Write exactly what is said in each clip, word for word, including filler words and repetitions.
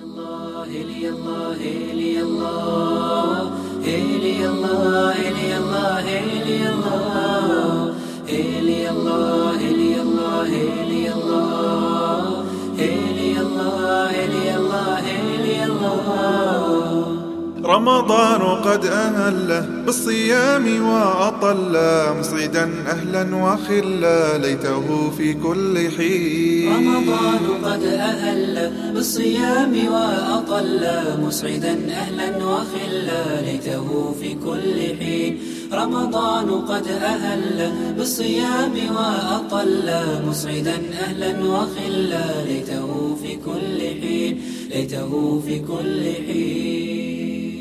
الله هلي الله هلي الله هلي الله هلي الله هلي الله هلي الله هلي الله هلي الله هلي الله هلي الله هلي الله. رمضان قد أهله بالصيام وأطله مصعدا أهلا وخلا ليته في كل حين. رمضان قد أهل بالصيام وأطل مسعدا أهلا وخلا ليته في كل حين. رمضان قد أهل بالصيام وأطل مسعدا أهلا وخلا ليته في كل حين ليته في كل حين.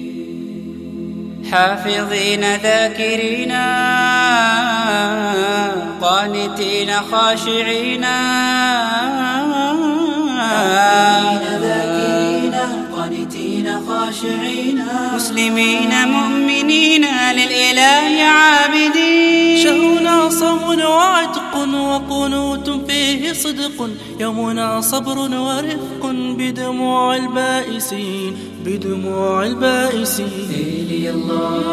حافظين ذاكرين قانتين خاشعين ذاكرين قانتين خاشعين مسلمين مؤمنين للإله عابدين. شهرنا صوم وعتق وقنوت فيه صدق يومنا صبر ورفق بدموع البائسين بدموع البائسين. هلي الله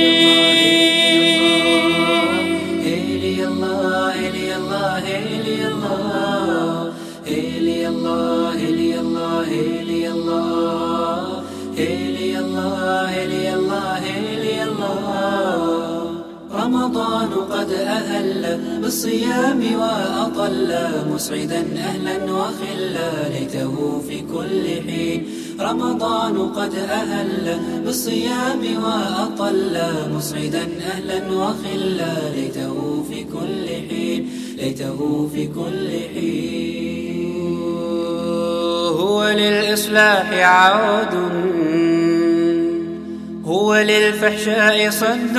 هلي الله هلي الله هلي الله هلي الله هلي الله هلي الله هلي الله هلي الله هلي الله. رمضان قد أهل بالصيام وأطل مسعدا أهلا وخلا ليته في كل حين. رمضان قد أهل بالصيام وأطل مسعدا أهلا وخلا ليته في كل حين ليته في كل حين. هو للإصلاح عود هو للفحشاء صد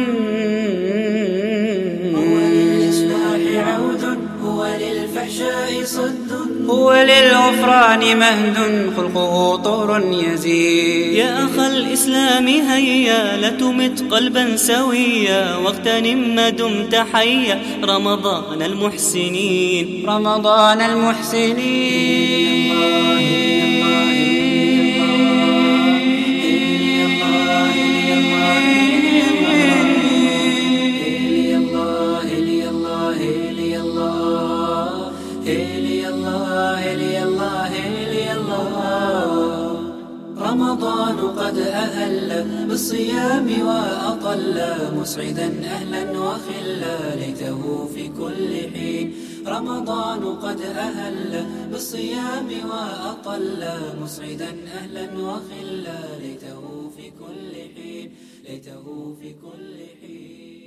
هو للإصلاح عود هو للفحشاء صد هو للغفران مهد خلقه طور يزيد. يا أخ الإسلام هيا لا تمت قلبا سويا واغتنم ما دمت حيا رمضان المحسنين رمضان المحسنين. رمضان قد أهل بالصيام وأطل مسعدا أهلا وخلا ليته في كل حين. رمضان قد أهل بالصيام وأطل مسعدا أهلا وخلا ليته في كل حين ليته في كل حين.